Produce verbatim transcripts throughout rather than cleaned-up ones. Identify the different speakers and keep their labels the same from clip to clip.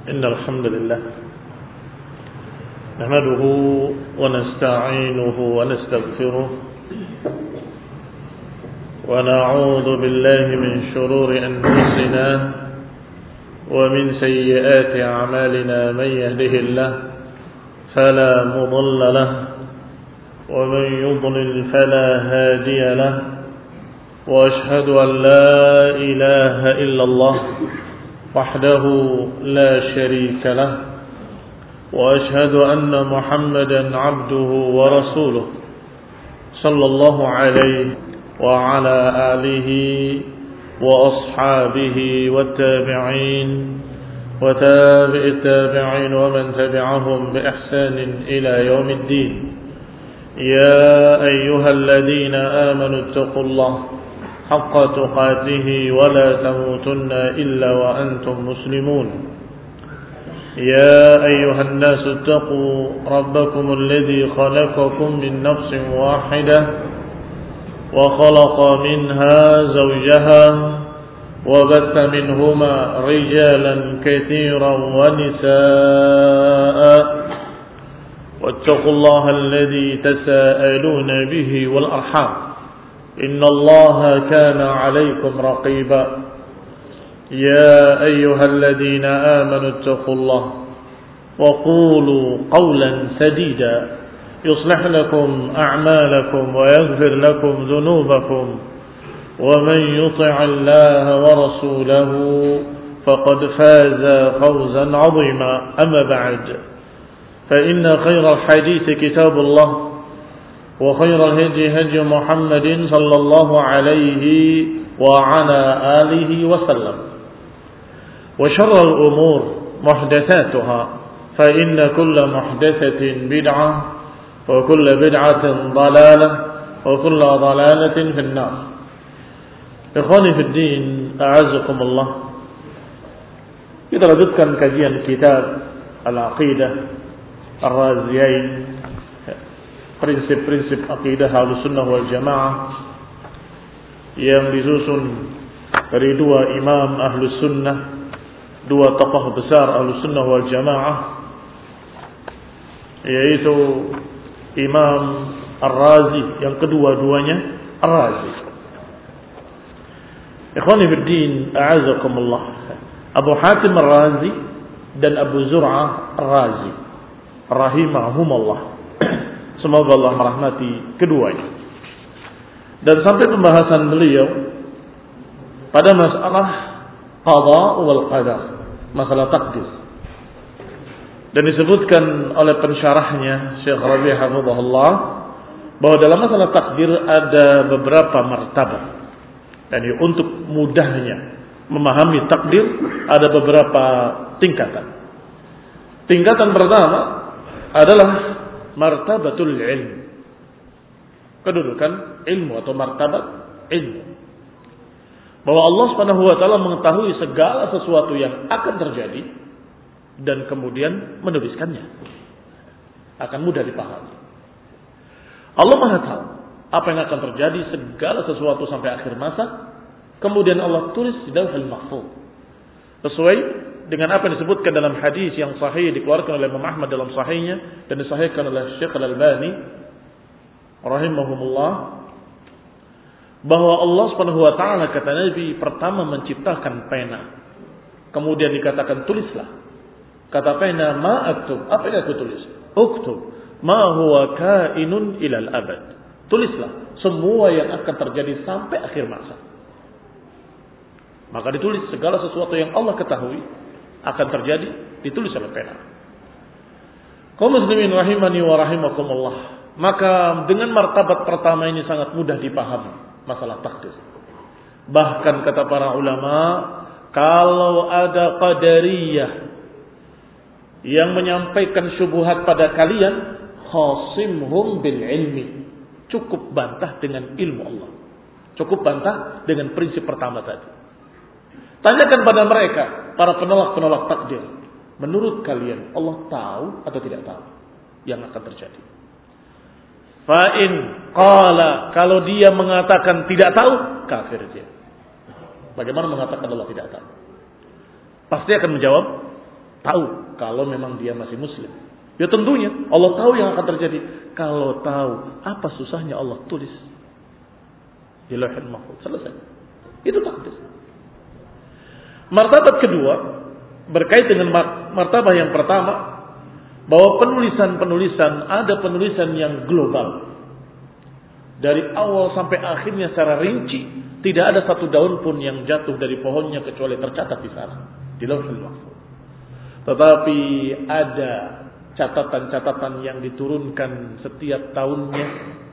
Speaker 1: إن الحمد لله نحمده ونستعينه ونستغفره ونعوذ بالله من شرور أنفسنا ومن سيئات أعمالنا. من يهده الله فلا مضل له ومن يضلل فلا هادي له، وأشهد أن لا إله إلا الله وحده لا شريك له، وأشهد أن محمدا عبده ورسوله صلى الله عليه وعلى آله وأصحابه والتابعين وتابع التابعين ومن تبعهم بإحسان إلى يوم الدين. يا أيها الذين آمنوا اتقوا الله حق تقاته ولا تموتن إلا وأنتم مسلمون. يا أيها الناس اتقوا ربكم الذي خلقكم من نفس واحدة وخلق منها زوجها وبث منهما رجالا كثيرا ونساء، واتقوا الله الذي تساءلون به والأرحام إن الله كان عليكم رقيبا. يا أيها الذين آمنوا اتقوا الله وقولوا قولا سديدا يصلح لكم أعمالكم ويغفر لكم ذنوبكم، ومن يطع الله ورسوله فقد فاز فوزا عظيما. أما بعد، فإن خير الحديث كتاب الله، وخير الهدي هدي محمد صلى الله عليه وعلى آله وسلم، وشر الأمور محدثاتها، فإن كل محدثة بدعة وكل بدعة ضلالة وكل ضلالة في النار. Ikhwani fi din, a'azzakum Allah. Kita lanjutkan kajian kitab Al-Aqidah Ar-Raziyain, prinsip-prinsip akidah Ahlussunnah wal Jamaah yang disusun dari dua imam Ahlus Sunnah, dua tokoh besar Ahlussunnah wal Jamaah, yaitu Imam Ar-Razi, yang kedua-duanya Ar-Razi. Ikhwani fiddin, a'azakumullah. Abu Hatim Ar-Razi dan Abu Zur'ah Ar-Razi rahimahumullah, semoga Allah merahmati keduanya. Dan sampai pembahasan beliau pada masalah qada wal qadar, masalah takdir. Dan disebutkan oleh pensyarahnya Syekh Rabi' hafizahullah bahwa dalam masalah takdir ada beberapa martabat. Dan untuk mudahnya memahami takdir ada beberapa tingkatan. Tingkatan pertama adalah martabatul ilm, kedudukan ilmu atau martabat ilmu, bahwa Allah Subhanahu wa taala mengetahui segala sesuatu yang akan terjadi dan kemudian menuliskannya. Akan mudah dipahami. Allah Maha tahu apa yang akan terjadi, segala sesuatu sampai akhir masa, kemudian Allah tulis di Lauhul Mahfuz. Sesuai dengan apa yang disebutkan dalam hadis yang sahih dikeluarkan oleh Imam Ahmad dalam sahihnya dan disahihkan oleh Syekh Al-Albani rahimahumullah, bahwa Allah Subhanahu wa taala, kata Nabi, pertama menciptakan pena. Kemudian dikatakan tulislah. Kata pena, ma aktub, apa yang aku tulis? Uktub ma huwa kainun ilal abad. Tulislah semua yang akan terjadi sampai akhir masa. Maka ditulis segala sesuatu yang Allah ketahui akan terjadi, ditulis oleh pena. Kaum muslimin rahimani wa rahimakumullah. Maka dengan martabat pertama ini sangat mudah dipahami masalah takdir. Bahkan kata para ulama, kalau ada qadariyah yang menyampaikan syubhat pada kalian, khasimhum bil ilmi, cukup bantah dengan ilmu Allah, cukup bantah dengan prinsip pertama tadi. Tanyakan pada mereka, para penolak-penolak takdir, menurut kalian Allah tahu atau tidak tahu yang akan terjadi? Fa'in qala, kalau dia mengatakan tidak tahu, kafir dia. Bagaimana mengatakan Allah tidak tahu? Pasti akan menjawab tahu kalau memang dia masih muslim. Ya tentunya Allah tahu yang akan terjadi. Kalau tahu, apa susahnya Allah tulis di Lauhul Mahfuz. Selesai. Itu takdir. Martabat kedua berkait dengan martabat yang pertama, bahwa penulisan-penulisan, ada penulisan yang global. Dari awal sampai akhirnya secara rinci, tidak ada satu daun pun yang jatuh dari pohonnya kecuali tercatat di sana, di Lauhul Mahfuz. Tetapi ada catatan-catatan yang diturunkan setiap tahunnya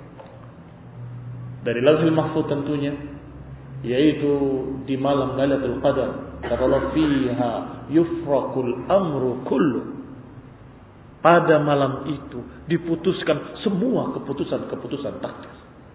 Speaker 1: dari Lauhul Mahfuz tentunya, yaitu di malam Lailatul Qadar, kata fiha yufraqul amru kullu. Pada malam itu diputuskan semua keputusan-keputusan takdir.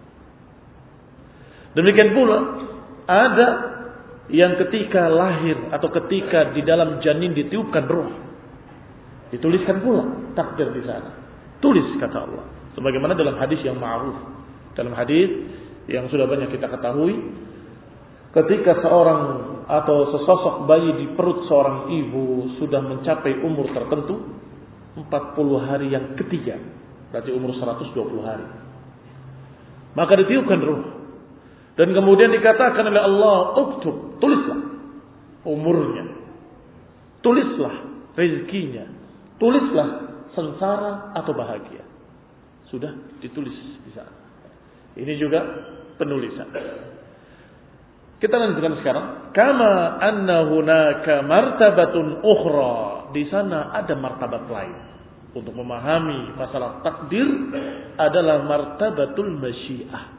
Speaker 1: Demikian pula ada yang ketika lahir atau ketika di dalam janin ditiupkan roh, dituliskan pula takdir di sana. Tulis kata Allah. Sebagaimana dalam hadis yang ma'ruf, dalam hadis yang sudah banyak kita ketahui, ketika seorang atau sesosok bayi di perut seorang ibu sudah mencapai umur tertentu, empat puluh hari yang ketiga, berarti umur seratus dua puluh hari, maka ditiupkan ruh. Dan kemudian dikatakan oleh Allah, uktub, tulislah umurnya, tulislah rezekinya, tulislah sengsara atau bahagia. Sudah ditulis di sana. Ini juga penulisan. Kita lanjutkan sekarang. Kama anna hunaka martabatun ukhra. Di sana ada martabat lain. Untuk memahami masalah takdir adalah martabatul masyiah,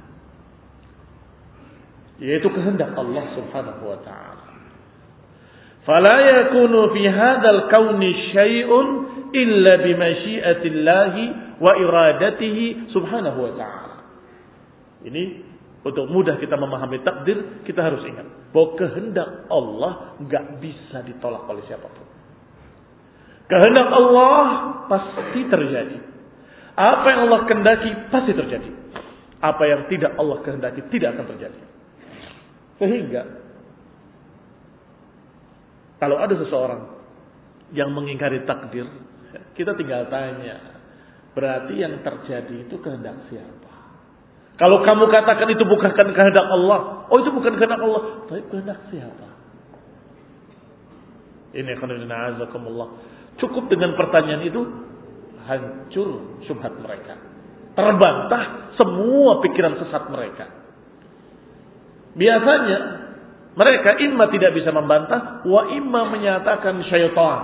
Speaker 1: yaitu kehendak Allah Subhanahu wa ta'ala. Fala yakunu fi hadzal kauni syai'un illa bi masyiatillahi wa iradatihi Subhanahu wa ta'ala. Ini untuk mudah kita memahami takdir, kita harus ingat bahwa kehendak Allah enggak bisa ditolak oleh siapapun. Kehendak Allah pasti terjadi. Apa yang Allah kehendaki pasti terjadi. Apa yang tidak Allah kehendaki tidak akan terjadi. Sehingga kalau ada seseorang yang mengingkari takdir, kita tinggal tanya, berarti yang terjadi itu kehendak siapa? Kalau kamu katakan itu bukan kehendak Allah, oh itu bukan kehendak Allah, tapi kehendak siapa? Ini khairullahi azakumullah. Cukup dengan pertanyaan itu hancur syubhat mereka. Terbantah semua pikiran sesat mereka. Biasanya mereka imma tidak bisa membantah, wa imma menyatakan syaitan.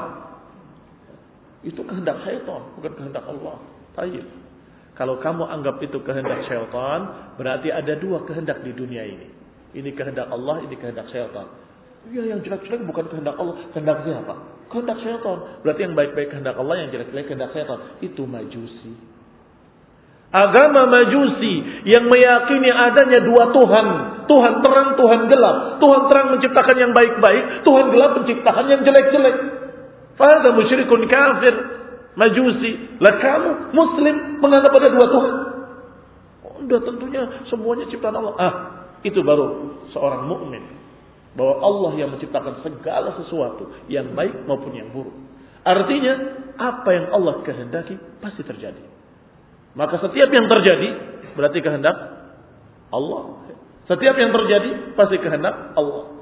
Speaker 1: Itu kehendak syaitan, bukan kehendak Allah. Baik. Kalau kamu anggap itu kehendak syaitan, berarti ada dua kehendak di dunia ini. Ini kehendak Allah, ini kehendak syaitan. Ya, yang jelek-jelek bukan kehendak Allah, kehendak siapa? Kehendak syaitan. Berarti yang baik-baik kehendak Allah, yang jelek-jelek kehendak syaitan. Itu majusi. Agama majusi yang meyakini adanya dua Tuhan. Tuhan terang, Tuhan gelap. Tuhan terang menciptakan yang baik-baik, Tuhan gelap menciptakan yang jelek-jelek. Fahada musyrikun kafir. Majusi. Lah kamu muslim menganggap ada dua Tuhan. Oh, udah tentunya semuanya ciptaan Allah. Ah, itu baru seorang mukmin. Bahwa Allah yang menciptakan segala sesuatu, yang baik maupun yang buruk. Artinya, apa yang Allah kehendaki pasti terjadi. Maka setiap yang terjadi berarti kehendak Allah. Setiap yang terjadi pasti kehendak Allah.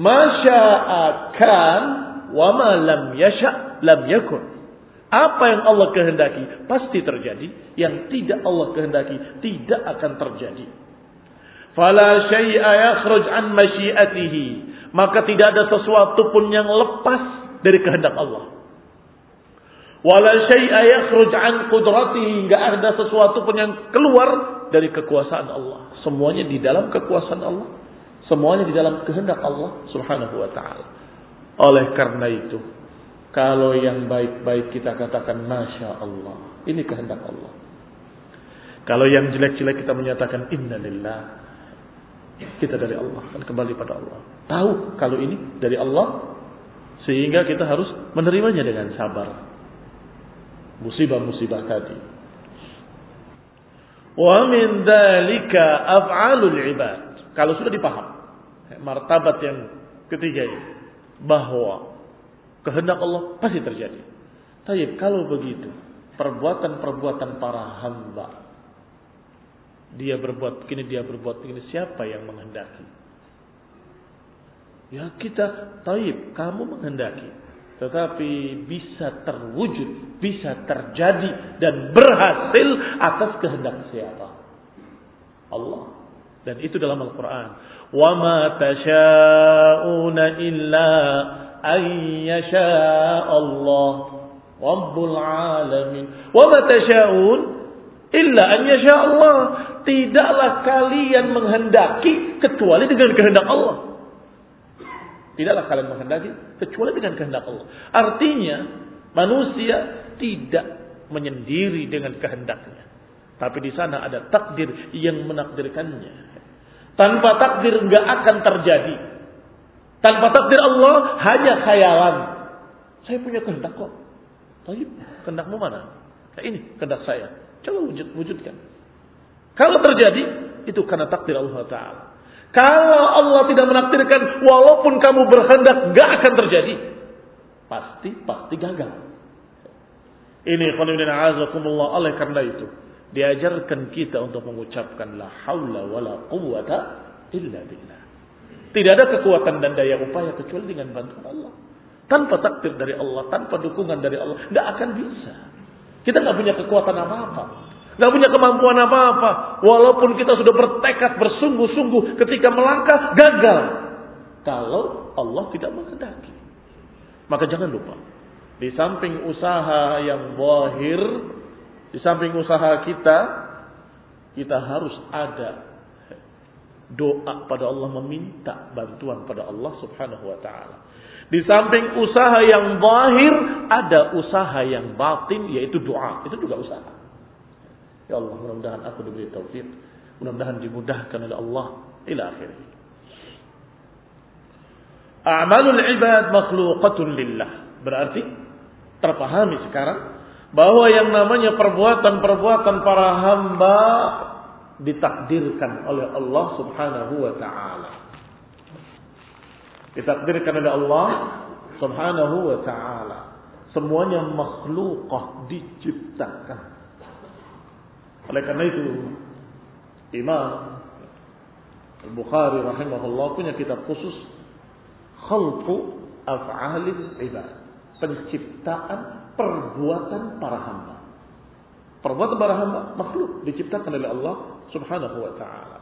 Speaker 1: Masya'akan wa ma lam yasha' lam yakun. Apa yang Allah kehendaki pasti terjadi, yang tidak Allah kehendaki tidak akan terjadi. Fala syai'a yakhruj an masyiatihi, maka tidak ada sesuatu pun yang lepas dari kehendak Allah. Wala syai'a yakhruj an qudratihi, enggak ada sesuatu pun yang keluar dari kekuasaan Allah. Semuanya di dalam kekuasaan Allah, semuanya di dalam kehendak Allah Subhanahu wa taala. Oleh karena itu, kalau yang baik-baik kita katakan masya Allah, ini kehendak Allah. Kalau yang jelek-jelek kita menyatakan innalillah, kita dari Allah, kan kembali pada Allah. Tahu kalau ini dari Allah, sehingga kita harus menerimanya dengan sabar. Musibah-musibah tadi. Wa min dzalika af'alul ibad. Kalau sudah dipaham martabat yang ketiga ini, bahwa Kehendak Allah pasti terjadi. Tapi kalau begitu, perbuatan-perbuatan para hamba, dia berbuat begini, dia berbuat begini, siapa yang menghendaki? Ya kita, taib, kamu menghendaki. Tetapi bisa terwujud, bisa terjadi dan berhasil atas kehendak siapa? Allah. Dan itu dalam Al-Quran. Wa ma tasha'una illa an yasha' Allah Rabbul alamin. Wa ma tasha'un illa an yasha' Allah. Tidaklah kalian menghendaki kecuali dengan kehendak Allah. Tidaklah kalian menghendaki kecuali dengan kehendak Allah. Artinya manusia tidak menyendiri dengan kehendaknya. Tapi di sana ada takdir yang menakdirkannya. Tanpa takdir enggak akan terjadi. Tanpa takdir Allah hanya khayalan. Saya punya kehendak kok. Tapi kehendakmu mana? Nah, ini kehendak saya. Coba wujud, wujudkan. Kalau terjadi, itu karena takdir Allah Ta'ala. Kalau Allah tidak menakdirkan, walaupun kamu berkehendak, enggak akan terjadi. Pasti, pasti gagal. Ini khonibina azakumullah. Oleh karena itu, diajarkan kita untuk mengucapkan la haula wala quwwata illa billah. Tidak ada kekuatan dan daya upaya kecuali dengan bantuan Allah. Tanpa takdir dari Allah, tanpa dukungan dari Allah, tidak akan bisa. Kita nggak punya kekuatan apa-apa, nggak punya kemampuan apa-apa. Walaupun kita sudah bertekad bersungguh-sungguh, ketika melangkah gagal. Kalau Allah tidak menghendaki, maka jangan lupa. Di samping usaha yang zahir, di samping usaha kita, kita harus ada doa pada Allah, meminta bantuan pada Allah Subhanahu wa taala. Di samping usaha yang zahir, ada usaha yang batin, yaitu doa. Itu juga usaha. Ya Allah, mudah-mudahan aku diberi taufik, mudah-mudahan dimudahkan oleh Allah ila akhirih. A'malul ibad makhluqatun lillah. Berarti terpahami sekarang bahwa yang namanya perbuatan-perbuatan para hamba ditakdirkan oleh Allah Subhanahu wa ta'ala. Ditakdirkan oleh Allah Subhanahu wa ta'ala. Semuanya makhlukah, diciptakan. Oleh karena itu Imam Al-Bukhari rahimahullah punya kitab khusus Khalqu Af'alil Ibad, penciptaan perbuatan para hamba. Perbuatan para hamba makhluk diciptakan oleh Allah Subhanahu wa ta'ala.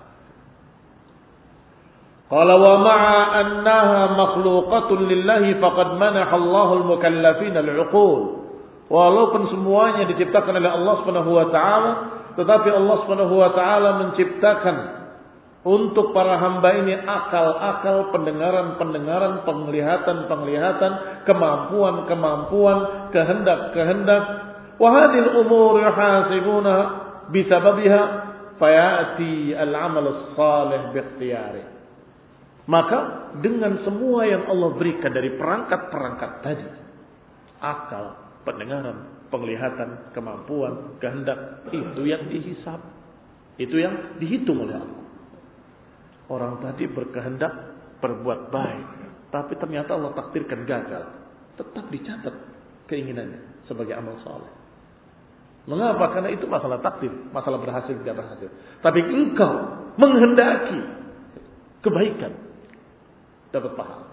Speaker 1: Qala wa ma'a annaha makhluqatun lillahi faqad manaha Allahul mukallafin al-'uqul. Walaupun semuanya diciptakan oleh Allah Subhanahu wa ta'ala, tetapi Allah Subhanahu wa ta'ala menciptakan untuk para hamba ini akal-akal, pendengaran-pendengaran, penglihatan-penglihatan, kemampuan-kemampuan, kehendak-kehendak. Wa hadhil umur yuhasibuna bisababiha fayati al-amal as-salih biikhtiyari. Maka dengan semua yang Allah berikan dari perangkat-perangkat tadi, akal, pendengaran, penglihatan, kemampuan, kehendak, itu yang dihisab, itu yang dihitung oleh Allah. Orang tadi berkehendak berbuat baik, tapi ternyata Allah takdirkan gagal, tetap dicatat keinginannya sebagai amal saleh. Mengapa? Karena itu masalah takdir, masalah berhasil tidak berhasil. Tapi engkau menghendaki kebaikan, dapat pahala.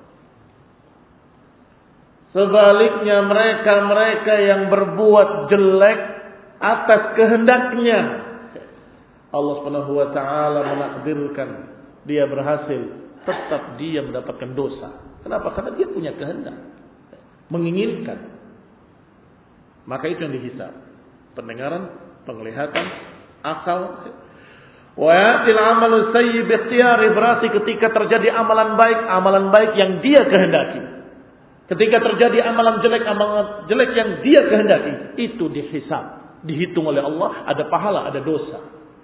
Speaker 1: Sebaliknya mereka-mereka yang berbuat jelek atas kehendaknya, Allah Subhanahu wa ta'ala menakdirkan dia berhasil, tetap dia mendapatkan dosa. Kenapa? Karena dia punya kehendak, menginginkan. Maka itu yang dihisab. Pendengaran, penglihatan, akal. Wa yatil amalu sayyi bi ikhtiyari, berarti ketika terjadi amalan baik, amalan baik yang dia kehendaki. Ketika terjadi amalan jelek, amalan jelek yang dia kehendaki, itu dihisab, dihitung oleh Allah, ada pahala, ada dosa.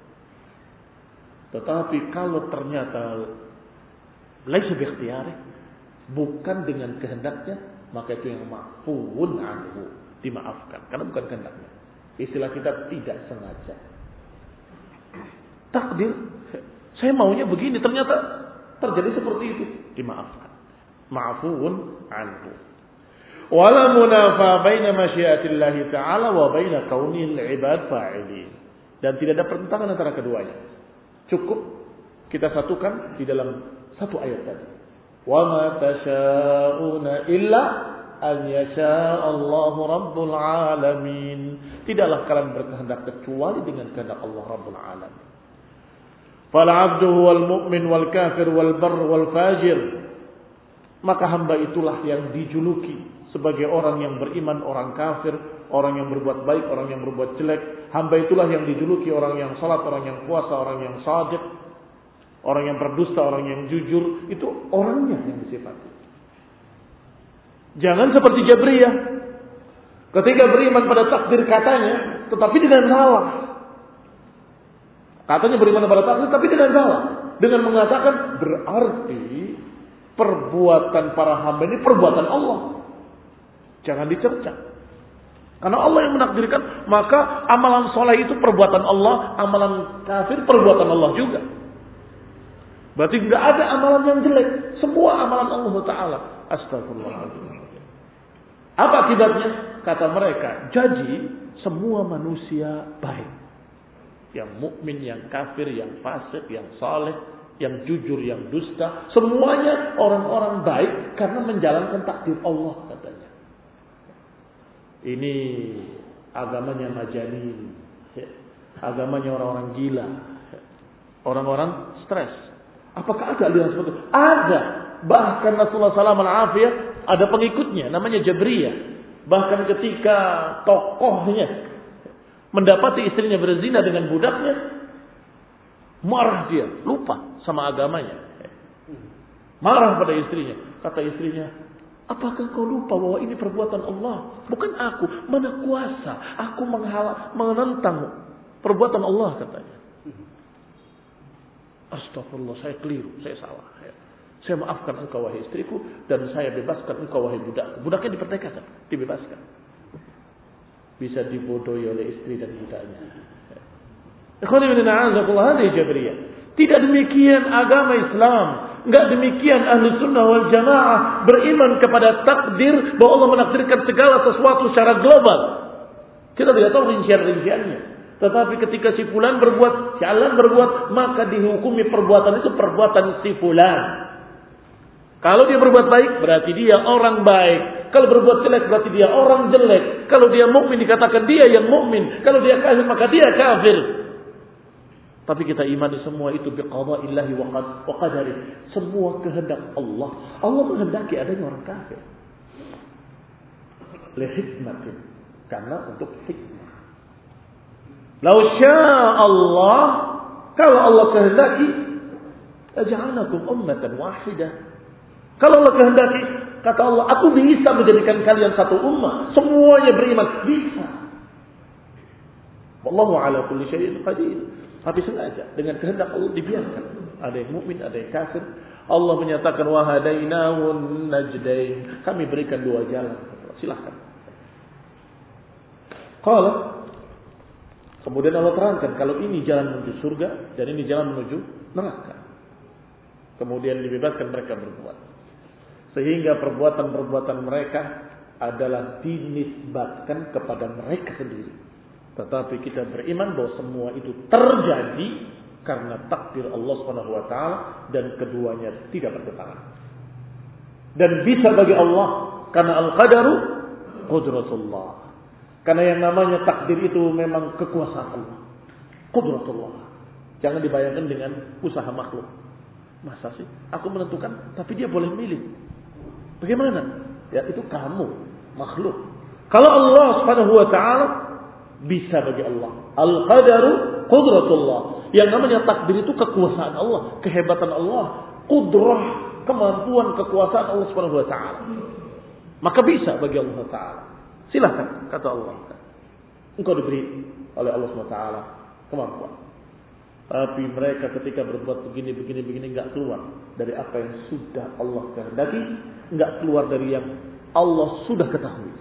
Speaker 1: Tetapi kalau ternyata laisa bi ikhtiyari, bukan dengan kehendaknya, maka itu yang ma'fuun anhu, dimaafkan karena bukan kehendaknya. Istilah kita tidak sengaja. Takdir, saya maunya begini, ternyata terjadi seperti itu, dimaafkan. Ma'fuun anhu. Wala munafa baina masyiatillahi ta'ala wa baina kaunil ibad fa'ilin. Dan tidak ada pertentangan antara keduanya. Cukup kita satukan di dalam satu ayat tadi. Wa ma tasyauna illa an yasha Allahu rabbul alamin. Tidaklah kalian berkehendak kecuali dengan kehendak Allah Rabbul alamin. Fal 'abdu wal mu'min wal kafir wal barr wal fajir. Maka hamba itulah yang dijuluki sebagai orang yang beriman, orang kafir, orang yang berbuat baik, orang yang berbuat jelek. Hamba itulah yang dijuluki orang yang salat, orang yang puasa, orang yang shadiq, orang yang berdusta, orang yang jujur. Itu orangnya yang disifati. Jangan seperti Jabriyah. Ketika beriman pada takdir katanya, tetapi dengan salah. Katanya beriman pada takdir, tapi dengan salah. Dengan mengatakan berarti perbuatan para hamba ini perbuatan Allah. Jangan dicerca. Karena Allah yang menakdirkan, maka amalan soleh itu perbuatan Allah, amalan kafir perbuatan Allah juga. Berarti tidak ada amalan yang jelek, semua amalan Allah Taala. Astagfirullahaladzim. Apa akibatnya? Kata mereka, jadi semua manusia baik. Yang mukmin, yang kafir, yang fasik, yang saleh, yang jujur, yang dusta, semuanya orang-orang baik karena menjalankan takdir Allah katanya. Ini agamanya majanin, agamanya orang-orang gila, orang-orang stres. Apakah ada aliran seperti itu? Ada. Bahkan Rasulullah shallallahu alaihi wasallam ada pengikutnya, namanya Jabriyah. Bahkan ketika tokohnya mendapati istrinya berzina dengan budaknya, marah dia, lupa sama agamanya. Marah pada istrinya. Kata istrinya, apakah kau lupa bahwa ini perbuatan Allah? Bukan aku, mana kuasa aku menghalang, menentang perbuatan Allah katanya. Astagfirullah, saya keliru, saya salah. Saya maafkan engkau wahai istriku dan saya bebaskan engkau wahai budak. Budaknya diperdekakan, dibebaskan. Bisa dibodohi oleh istri dan budaknya. Tidak demikian agama Islam. Enggak demikian ahli sunnah wal jamaah beriman kepada takdir bahwa Allah menakdirkan segala sesuatu secara global. Kita tidak tahu rincian-rinciannya. Tetapi ketika si fulan berbuat, si alan berbuat, maka dihukumi perbuatan itu perbuatan si fulan. Kalau dia berbuat baik, berarti dia orang baik. Kalau berbuat jelek, berarti dia orang jelek. Kalau dia mukmin, dikatakan dia yang mukmin. Kalau dia kafir, maka dia kafir. Tapi kita imani semua itu biqadaillahi wa qadari. Semua kehendak Allah. Allah menghendaki adanya orang kafir. Li hikmatin. Karena untuk hikmah. Lau syaa Allah, kalau Allah kehendaki, aj'alakum ummatan wahidah. Kalau Allah kehendaki, kata Allah, aku bisa menjadikan kalian satu ummah. Semuanya beriman. Bisa. Wallahu ala kulli syai'in qadir. Tapi sengaja dengan kehendak Allah dibiarkan. Ada yang mukmin, ada yang kafir. Allah menyatakan wa hadainahun najdain. Kami berikan dua jalan. Silakan. Qala. Kemudian Allah terangkan kalau ini jalan menuju surga dan ini jalan menuju neraka. Kemudian dibebaskan mereka berbuat. Sehingga perbuatan-perbuatan mereka adalah dinisbatkan kepada mereka sendiri. Tetapi kita beriman bahwa semua itu terjadi karena takdir Allah Subhanahu wa taala dan keduanya tidak bertentangan. Dan bisa bagi Allah karena al-qadaru qudratullah. Karena yang namanya takdir itu memang kekuasaan Allah. Qudratullah. Jangan dibayangkan dengan usaha makhluk. Masa sih aku menentukan tapi dia boleh milih. Bagaimana? Ya itu kamu, makhluk. Kalau Allah Subhanahu wa taala bisa bagi Allah. Al-qadaru qudratullah. Yang namanya takdir itu kekuasaan Allah, kehebatan Allah, qudrah, kemampuan kekuasaan Allah Subhanahu wa taala. Maka bisa bagi Allah taala. Silakan kata Allah. Engkau diberi oleh Allah Subhanahu wa taala kemampuan. Tapi mereka ketika berbuat begini, begini, begini enggak keluar dari apa yang sudah Allah kehendaki, enggak keluar dari yang Allah sudah ketahui.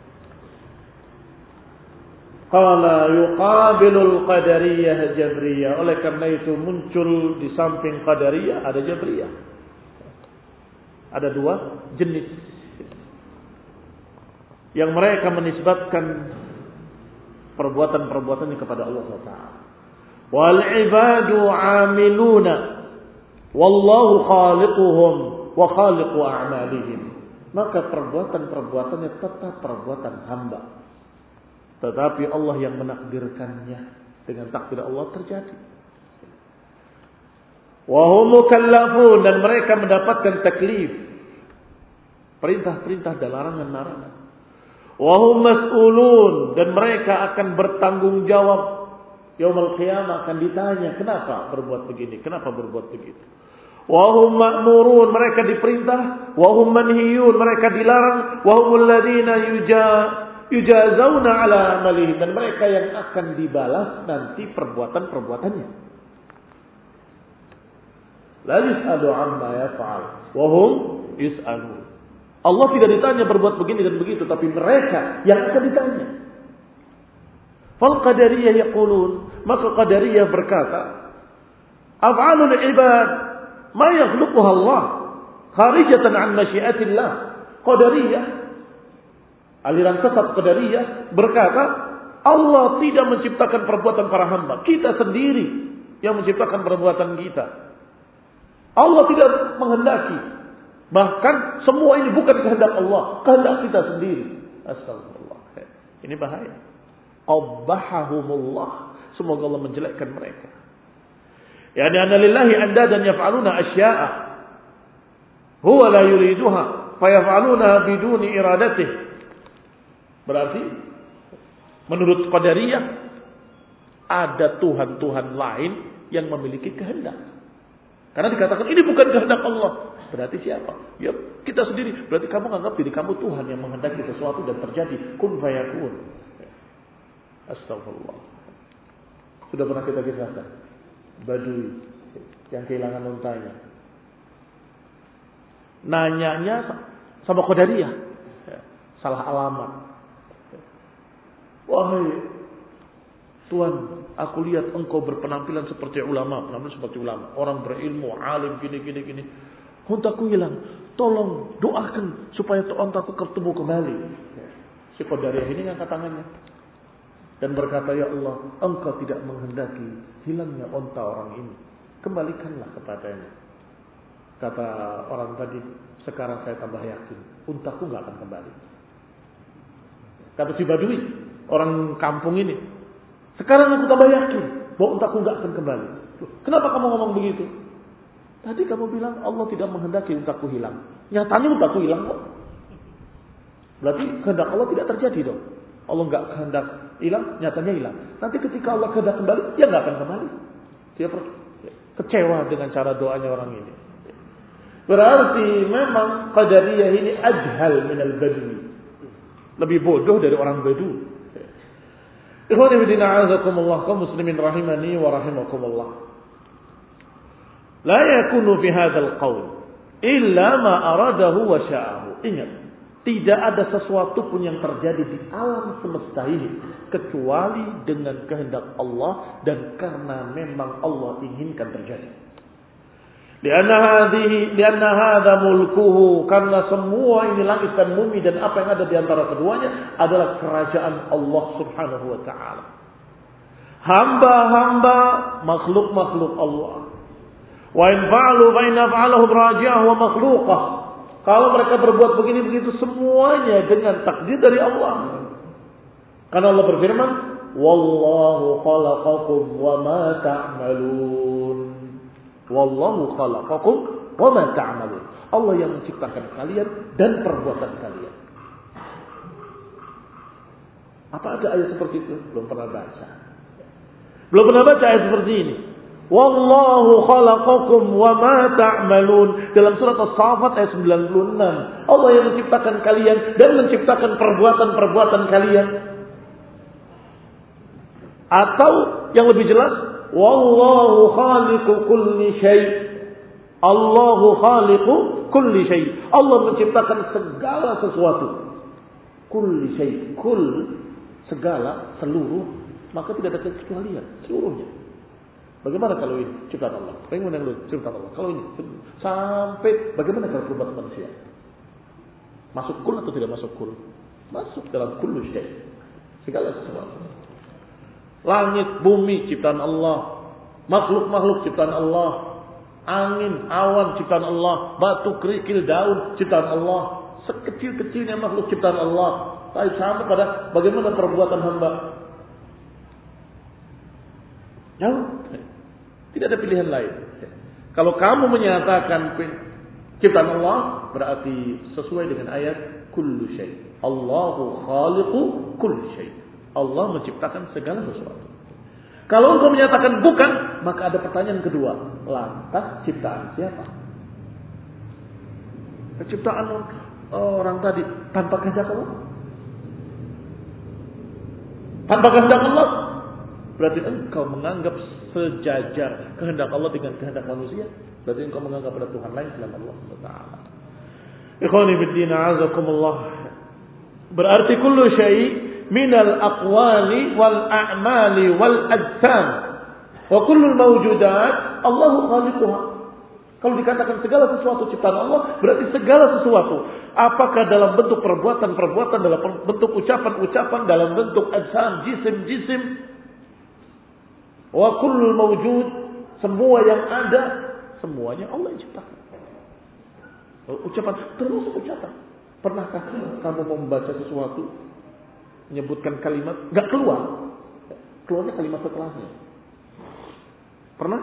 Speaker 1: Qala yuqabilul qadariyah jabriyah. Oleh karena itu muncul di samping qadariyah ada jabriyah. Ada dua jenis. yang mereka menisbatkan perbuatan-perbuatannya kepada Allah Taala. Wal ibadu amiluna wallahu khaliquhum wa khaliqu a'malihim. Maka perbuatan-perbuatannya tetap perbuatan hamba. Tetapi Allah yang menakdirkannya, dengan takdir Allah terjadi. Wa hum mukallafun, dan mereka mendapatkan taklif, perintah-perintah dan larangan-larangan. Wa hum mas'ulun, dan mereka akan bertanggung jawab. Yaumul qiyamah akan ditanya, kenapa berbuat begini, kenapa berbuat begitu. Wa hum ma'murun, mereka diperintah. Wa hum manhiyun, mereka dilarang. Wa humul ladzina yuja yujazawna ala amalihim, dan mereka yang akan dibalas nanti perbuatan-perbuatannya. La yus'alu amma yaf'al wa hum yus'alun. Allah tidak ditanya berbuat begini dan begitu, tapi mereka yang akan ditanya. Fal qadariyah yaqulun, maka qadariyah berkata, af'alul ibad ma yakhluquha Allah kharijatan an masyiatillah. Qadariyah, aliran sesat qadariyah berkata, Allah tidak menciptakan perbuatan para hamba, kita sendiri yang menciptakan perbuatan kita. Allah tidak menghendaki, bahkan semua ini bukan kehendak Allah, kehendak kita sendiri. Astagfirullah. Ini bahaya. Qabbahahumullah, semoga Allah menjelekkan mereka. Yani anna lillahi andadan yaf'aluna asya'a huwa la yuriduha fayaf'aluna biduni iradatih. Berarti menurut qadariyah ada tuhan-tuhan lain yang memiliki kehendak. Karena dikatakan ini bukan kehendak Allah. Berarti siapa? Ya kita sendiri. Berarti kamu menganggap diri kamu Tuhan yang menghendaki sesuatu dan terjadi. Kun fayakun. Astagfirullah. Sudah pernah kita kisahkan Badui yang kehilangan untanya. Nanyanya sama qadariyah. Salah alamat. Wahai Tuhan, aku lihat engkau berpenampilan seperti ulama, penampilan seperti ulama, orang berilmu, alim, gini gini gini. Untaku hilang, tolong doakan supaya untaku ketemu kembali. Si qadariyah ini ngangkat tangannya dan berkata, ya Allah, engkau tidak menghendaki hilangnya unta orang ini, kembalikanlah kepadanya. Kata orang tadi, sekarang saya tambah yakin, untaku nggak akan kembali. Kata si Badui, orang kampung ini, sekarang aku tambah yakin bahwa untaku nggak akan kembali. Kenapa kamu ngomong begitu? Tadi kamu bilang Allah tidak menghendaki untaku hilang. Nyatanya untaku hilang kok. Berarti kehendak Allah tidak terjadi dong. Allah nggak kehendak hilang, nyatanya hilang. Nanti ketika Allah kehendak kembali, dia nggak akan kembali. Dia kecewa dengan cara doanya orang ini. Berarti memang qadariyah ini ajhal minal badui, lebih bodoh dari orang Badui. Ikhwani fillah, a'azakumullah, kaum muslimin rahimani wa rahimakumullah. La yakunu fi hadzal qaul illa ma aradahu wa sya'ahu. Ingat, tidak ada sesuatu pun yang terjadi di alam semesta ini kecuali dengan kehendak Allah dan karena memang Allah inginkan terjadi. Lianna hadhihi lianna hadza mulkuhu, karena semua ini langit dan bumi dan apa yang ada di antara keduanya adalah kerajaan Allah Subhanahu wa taala. Hamba-hamba makhluk-makhluk Allah. Wa in fa'alu fa inna fa'alahu raji'ah wa makhluqah. Kalau mereka berbuat begini begitu semuanya dengan takdir dari Allah. Karena Allah berfirman, "Wallahu khalaqakum wa ma ta'malun." Wallahu khalaqakum wa ma ta'malun. Allah yang menciptakan kalian dan perbuatan kalian. Apa ada ayat seperti itu? Belum pernah baca. Belum pernah baca ayat seperti ini. Wallahu khalaqakum wa ma ta'malun. Dalam surat As-Saffat ayat sembilan puluh enam. Allah yang menciptakan kalian dan menciptakan perbuatan-perbuatan kalian. Atau yang lebih jelas, wallahu khaliqu kulli syai'. Allahu khaliqu kulli syai'. Allah menciptakan segala sesuatu. Kulli syai', kull segala, seluruh, maka tidak ada kecualian, seluruhnya. Bagaimana kalau ini ciptaan Allah? Bagaimana kalau ciptaan Allah? Kalau ini sampai bagaimana kalau perbuatan manusia? Masuk kul atau tidak masuk kul? Masuk dalam kullu syai'. Segala sesuatu. Langit, bumi ciptaan Allah. Makhluk-makhluk ciptaan Allah. Angin, awan ciptaan Allah. Batu, kerikil, daun ciptaan Allah. Sekecil-kecilnya makhluk ciptaan Allah. Tapi sampai pada bagaimana perbuatan hamba. Jauh. Tidak ada pilihan lain. Kalau kamu menyatakan ciptaan Allah, berarti sesuai dengan ayat kullu syai'. Allahu khaliqu kulli syai'. Allah menciptakan segala sesuatu. Kalau engkau menyatakan bukan, maka ada pertanyaan kedua. Lantas ciptaan siapa? Penciptaan orang tadi tanpa kehendak Allah? Tanpa kehendak Allah? Berarti engkau menganggap sejajar kehendak Allah dengan kehendak manusia. Berarti engkau menganggap ada Tuhan lain selain Allah subhanahu wa taala. Ikhwani fiddin, a'azakumullah. Berarti kullu syai' minal aqwali wal a'mali wal ajsam wa kullu mawjudat Allahu khaliquha. Kalau dikatakan segala sesuatu ciptaan Allah, berarti segala sesuatu. Apakah dalam bentuk perbuatan-perbuatan, dalam bentuk ucapan-ucapan, dalam bentuk ajsam, jisim-jisim. Wa kullu mawjud, semua yang ada, semuanya Allah yang ciptakan. Ucapan, termasuk ucapan. Pernahkah kamu membaca sesuatu, menyebutkan kalimat, gak keluar, keluarnya kalimat setelahnya? Pernah?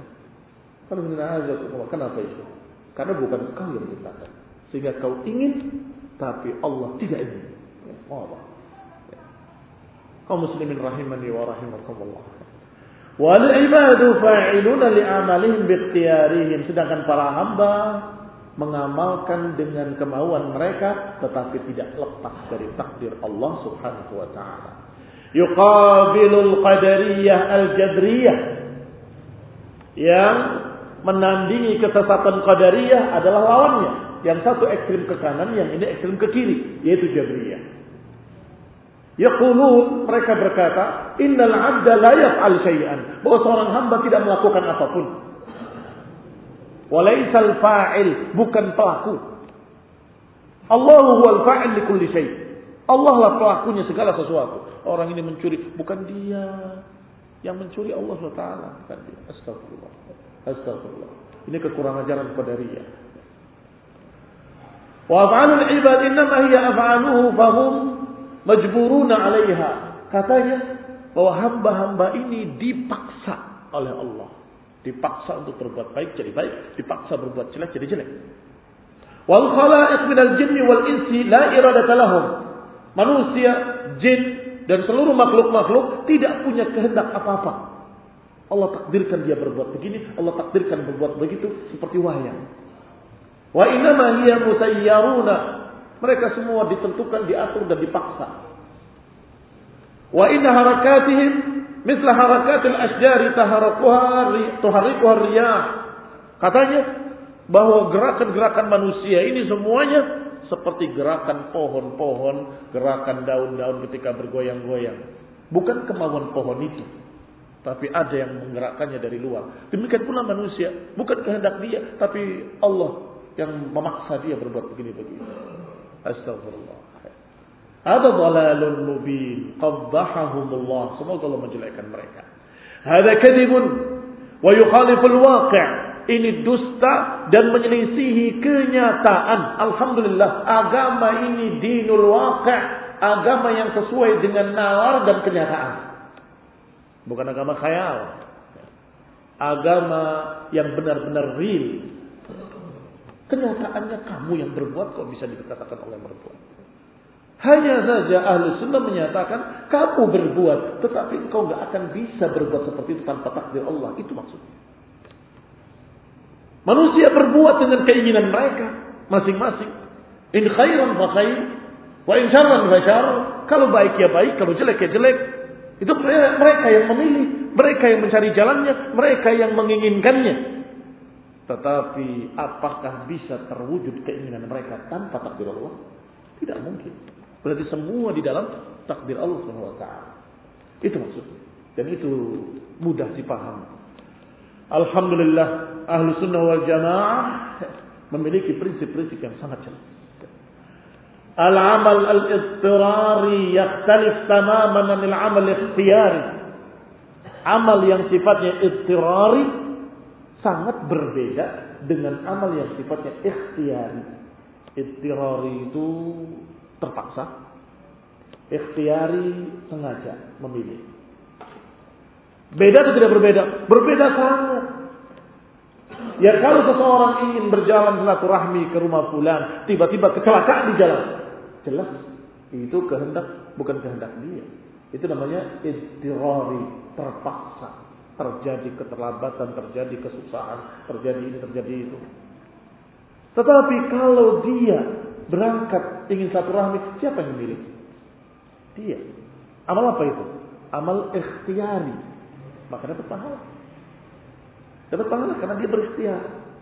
Speaker 1: Kenapa itu? Karena bukan kau yang menciptakan, sehingga kau ingin, tapi Allah tidak ingin. Oh Allah. Kaum muslimin rahimani wa rahimakumullah. Wal ibadu fa'iluna li'amalihim biikhtiyarihim, sedangkan para hamba mengamalkan dengan kemauan mereka, tetapi tidak lepas dari takdir Allah subhanahu wa ta'ala. Yuqabilul qadariyah al-jadriyah, yang menandingi kesesatan qadariyah adalah lawannya. Yang satu ekstrim ke kanan, yang ini ekstrim ke kiri, yaitu jabriyah. Yaqulun, mereka berkata, innal 'abda la yaf'al syai'an, bahwa seorang hamba tidak melakukan apapun. Walaisal fa'il, bukan pelaku. Allahu huwal fa'il li kulli syai'. Allah lah pelakunya segala sesuatu. Orang ini mencuri, bukan dia yang mencuri, Allah subhanahu wa taala, bukan dia. Astagfirullah. Astagfirullah. Ini kekurangan ajaran qadariyah. Wa af'alul ibad innama hiya af'aluhu fahum majburuna 'alaiha. Katanya bahwa hamba-hamba ini dipaksa oleh Allah. Dipaksa untuk berbuat baik jadi baik, dipaksa berbuat jelek jadi jelek. Wal khalaiq minal jinni wal insi la iradata lahum. Manusia, jin dan seluruh makhluk-makhluk tidak punya kehendak apa-apa. Allah takdirkan dia berbuat begini, Allah takdirkan berbuat begitu, seperti wayang. Wa innama hiya musayyaruna. Mereka semua ditentukan, diatur dan dipaksa. Wa inna harakatihim misla harakatil asjari taharakuha tuharikuha riyah. Katanya bahwa gerakan-gerakan manusia ini semuanya seperti gerakan pohon-pohon, gerakan daun-daun ketika bergoyang-goyang. Bukan kemauan pohon itu, tapi ada yang menggerakkannya dari luar. Demikian pula manusia, bukan kehendak dia, tapi Allah yang memaksa dia berbuat begini-begini. Astagfirullah. Ada dhalalun mubin, qaddahahumullah. Semoga Allah menjelekkan mereka. Hada kadhibun wa yukhaliful waqi'. Ini dusta dan menyelisihi kenyataan. Alhamdulillah, agama ini dinul waqi', agama yang sesuai dengan nalar dan kenyataan. Bukan agama khayal. Agama yang benar-benar real. Kenyataannya kamu yang berbuat, kok bisa dikatakan Allah yang berbuat. Hanya saja ahli sunnah menyatakan kamu berbuat, tetapi engkau gak akan bisa berbuat seperti itu tanpa takdir Allah. Itu maksudnya. Manusia berbuat dengan keinginan mereka masing-masing. In khairan fa khair, wa in syarran fa syarr. Kalau baik ya baik, kalau jelek ya jelek. Itu mereka yang memilih, mereka yang mencari jalannya, mereka yang menginginkannya. Tetapi apakah bisa terwujud keinginan mereka tanpa takdir Allah? Tidak mungkin. Berarti semua di dalam takdir Allah subhanahu wa taala. Itu maksudnya. Dan itu mudah dipahami. Alhamdulillah, ahlu sunnah wal jamaah memiliki prinsip-prinsip yang sangat jelas. Al-amal al-idtirari yakhtalif tamaman anil amal ikhtiyari. Amal yang sifatnya idtirari sangat berbeda dengan amal yang sifatnya ikhtiyari. Idtirari itu terpaksa, ikhtiyari sengaja memilih. Beda atau tidak berbeda? Berbeda sangat. Ya kalau seseorang ingin berjalan silaturahmi ke rumah fulan, tiba-tiba kecelakaan di jalan, jelas itu kehendak, bukan kehendak dia. Itu namanya idtirari, terpaksa. Terjadi keterlambatan, terjadi kesusahan, terjadi ini, terjadi itu. Tetapi kalau dia berangkat ingin silaturahmi, siapa yang memilih? Dia. Amal apa itu? Amal ikhtiyari. Maka dapat pahala. Dapat pahala karena dia berikhtiar.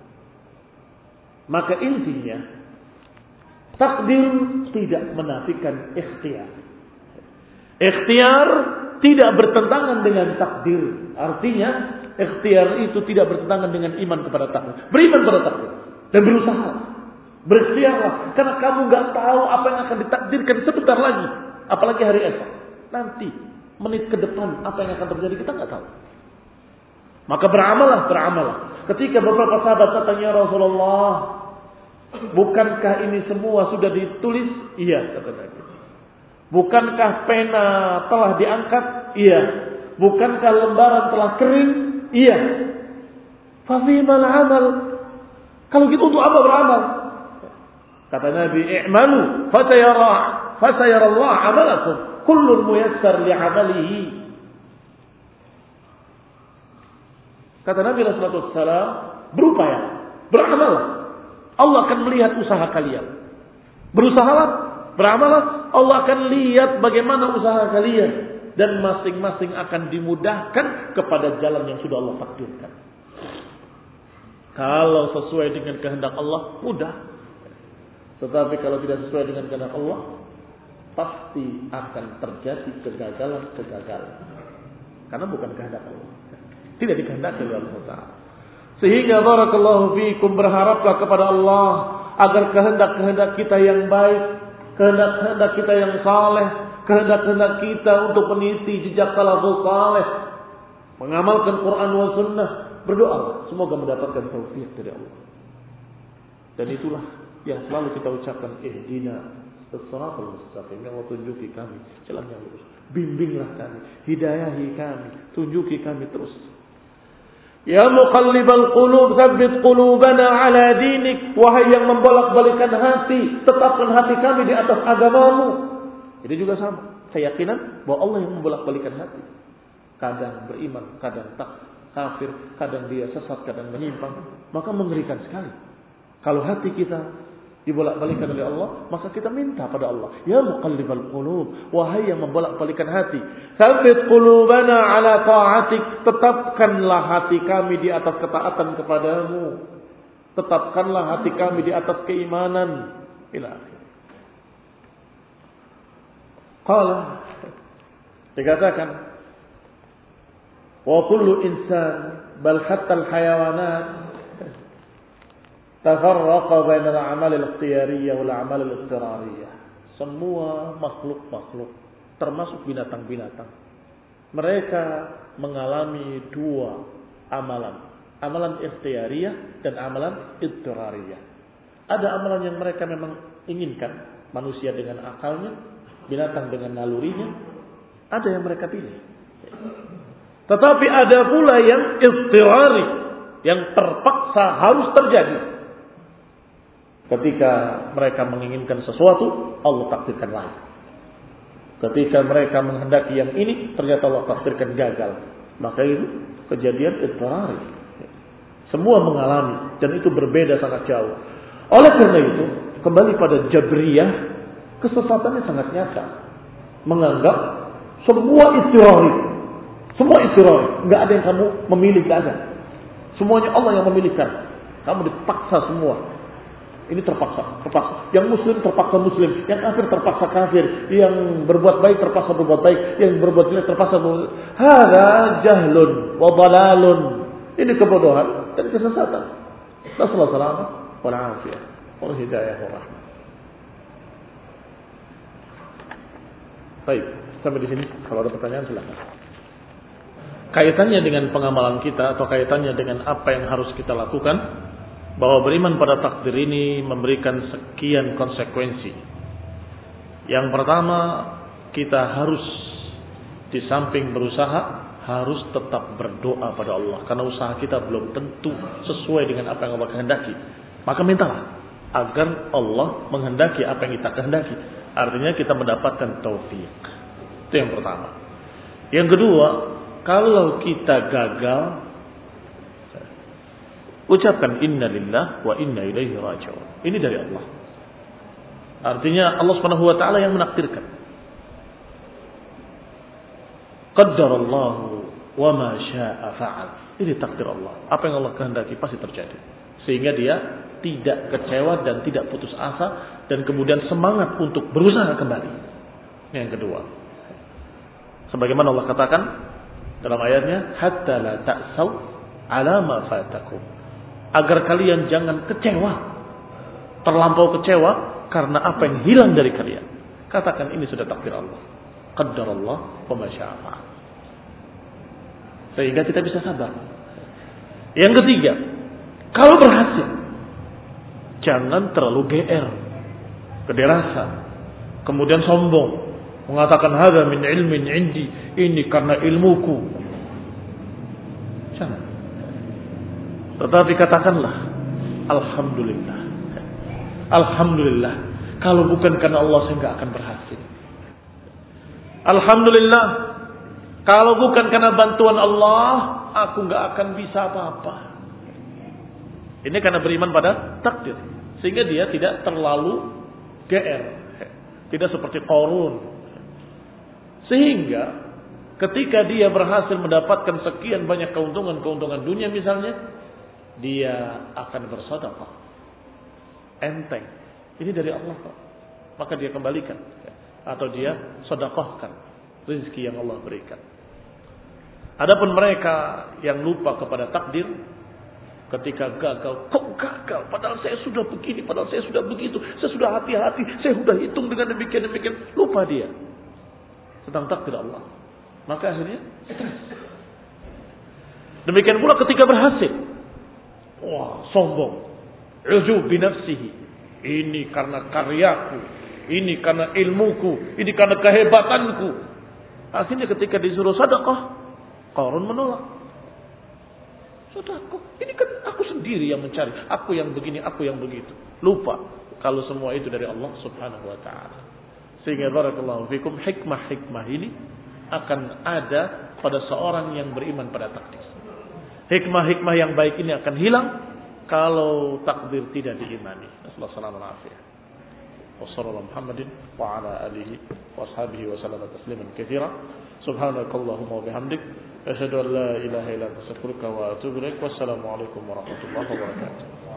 Speaker 1: Maka intinya takdir tidak menafikan ikhtiar. Ikhtiar tidak bertentangan dengan takdir. Artinya ikhtiar itu tidak bertentangan dengan iman kepada takdir. Beriman kepada takdir dan berusaha. Berikhtiarlah karena kamu nggak tahu apa yang akan ditakdirkan sebentar lagi, apalagi hari esok. Nanti menit ke depan apa yang akan terjadi kita nggak tahu. Maka beramalah, beramalah. Ketika beberapa sahabat katanya Rasulullah, bukankah ini semua sudah ditulis? Iya, kata Nabi. Bukankah pena telah diangkat? Iya. Bukankah lembaran telah kering? Iya. Fafimal amal. Kalau gitu untuk apa beramal? Kata Nabi, i'malu fasayara fasayarallahu amalakum. Kullun muyassar li'amalihi. Kata Nabi sallallahu alaihi wasallam, berupaya, beramal. Allah akan melihat usaha kalian. Berusahalah, beramalah, Allah akan lihat bagaimana usaha kalian dan masing-masing akan dimudahkan kepada jalan yang sudah Allah takdirkan. Kalau sesuai dengan kehendak Allah, mudah. Tetapi kalau tidak sesuai dengan kehendak Allah, pasti akan terjadi kegagalan-kegagalan. Karena bukan kehendak Allah. Tidak dikehendaki oleh Allah Taala. Sehingga barakallahu fiikum, berharaplah kepada Allah agar kehendak-kehendak kita yang baik, kehendak-kehendak kita yang saleh, kehendak-kehendak kita untuk meniti jejak salafus saleh, mengamalkan Quran wa sunnah, berdoa semoga mendapatkan taufik dari Allah. Dan itulah yang selalu kita ucapkan, ihdina as-siratal mustaqim, ya Allah tunjuki kami jalan yang lurus, bimbinglah kami, hidayahi kami, tunjuki kami terus. Ya muqallibal qulub, tsabbit qulubana ala dinik. Wahai yang membolak-balikan hati, tetapkan hati kami di atas agamamu. Ini juga sama, keyakinan bahwa Allah yang membolak-balikan hati. Kadang beriman, kadang tak kafir, kadang dia sesat, kadang menyimpang. Maka mengerikan sekali. Kalau hati kita dibolak-balikan oleh Allah, maka kita minta pada Allah, ya muqallibal qulub, wahai yang membolak-balikan hati, tsabbit qulubana ala ta'atik, tetapkanlah hati kami di atas ketaatan kepadamu, tetapkanlah hati kami di atas keimanan. Ila akhir. Qala, dikatakan, wa kullu insan bal hatta al hayawanat tafarraqa bainal a'mal al-ikhtiyariyah wal a'mal al-idtirariyah. Semua makhluk-makhluk termasuk binatang-binatang, mereka mengalami dua amalan, amalan ikhtiyariyah dan amalan idtirariyah. Ada amalan yang mereka memang inginkan, manusia dengan akalnya, binatang dengan nalurinya, ada yang mereka pilih. Tetapi ada pula yang idtirari, yang terpaksa harus terjadi. Ketika mereka menginginkan sesuatu, Allah takdirkan lain. Ketika mereka menghendaki yang ini, ternyata Allah takdirkan gagal. Maka itu kejadian idtirari. Semua mengalami, dan itu berbeda sangat jauh. Oleh karena itu, kembali pada Jabriyah, kesesatannya sangat nyata. Menganggap semua idtirari, semua idtirari, nggak ada yang kamu memilih, nggak ada. Semuanya Allah yang memilihkan. Kamu dipaksa semua. Ini terpaksa, terpaksa. Yang muslim terpaksa muslim, yang kafir terpaksa kafir, yang berbuat baik terpaksa berbuat baik, yang berbuat jelek terpaksa berbuat. Hada jahlun wa dalalun. Ini kebodohan dan kesesatan. Nasallahu alaihi wa afiyah. Wa hidayah wa rahmah. Baik, sampai di sini. Kalau ada pertanyaan silakan. Kaitannya dengan pengamalan kita atau kaitannya dengan apa yang harus kita lakukan, bahwa beriman pada takdir ini memberikan sekian konsekuensi. Yang pertama, kita harus di samping berusaha, harus tetap berdoa pada Allah. Karena usaha kita belum tentu sesuai dengan apa yang Allah kehendaki. Maka mintalah agar Allah menghendaki apa yang kita kehendaki. Artinya kita mendapatkan taufik. Itu yang pertama. Yang kedua, kalau kita gagal, ucapkan inna lillah wa inna ilaihi raji'un. Ini dari Allah. Artinya Allah Subhanahu wa taala yang menakdirkan. Qaddarallahu wa ma syaa'a fa'al. Ini takdir Allah. Apa yang Allah kehendaki pasti terjadi. Sehingga dia tidak kecewa dan tidak putus asa dan kemudian semangat untuk berusaha kembali. Yang kedua, sebagaimana Allah katakan dalam ayatnya, hatta la ta'saw ala ma fatakum. Agar kalian jangan kecewa, terlampau kecewa karena apa yang hilang dari kalian. Katakan ini sudah takdir Allah. Qaddarallah wa ma syaa'a fa'al. Sehingga kita bisa sabar. Yang ketiga, kalau berhasil, jangan terlalu G R, kederasa, kemudian sombong, mengatakan hadza min ilmin indi, ini karena ilmuku. Jangan. Tetapi katakanlah alhamdulillah. Alhamdulillah. Kalau bukan karena Allah saya enggak akan berhasil. Alhamdulillah. Kalau bukan karena bantuan Allah, aku enggak akan bisa apa-apa. Ini karena beriman pada takdir. Sehingga dia tidak terlalu G R. Tidak seperti Qarun. Sehingga ketika dia berhasil mendapatkan sekian banyak keuntungan-keuntungan dunia misalnya, dia akan bersedekah. Enteng. Ini dari Allah kok. Maka dia kembalikan. Atau dia sedekahkan rezeki yang Allah berikan. Adapun mereka yang lupa kepada takdir, ketika gagal, kok gagal? Padahal saya sudah begini, padahal saya sudah begitu, saya sudah hati-hati, saya sudah hitung dengan demikian-demikian. Lupa dia tentang takdir Allah. Maka akhirnya stres. Demikian pula ketika berhasil, wah sombong, ujub binafsihi. Ini karena karyaku, ini karena ilmuku, ini karena kehebatanku. Akhirnya ketika disuruh sedekah, Qarun menolak. Sedekah, ini kan aku sendiri yang mencari, aku yang begini, aku yang begitu. Lupa kalau semua itu dari Allah Subhanahu wa taala. Sehingga barakallahu fikum, hikmah-hikmah ini akan ada pada seorang yang beriman pada takdir. Hikmah-hikmah yang baik ini akan hilang kalau takdir tidak diimani. Assalamualaikum warahmatullahi wabarakatuh. Wassallallahu Muhammadin wa ala alihi wa ashabihi wa sallam tasliman katsira. Subhanakallahumma wa bihamdik, asyhadu an la ilaha illa anta astaghfiruka wa atubu ilaik. Wassalamu alaikum warahmatullahi wabarakatuh.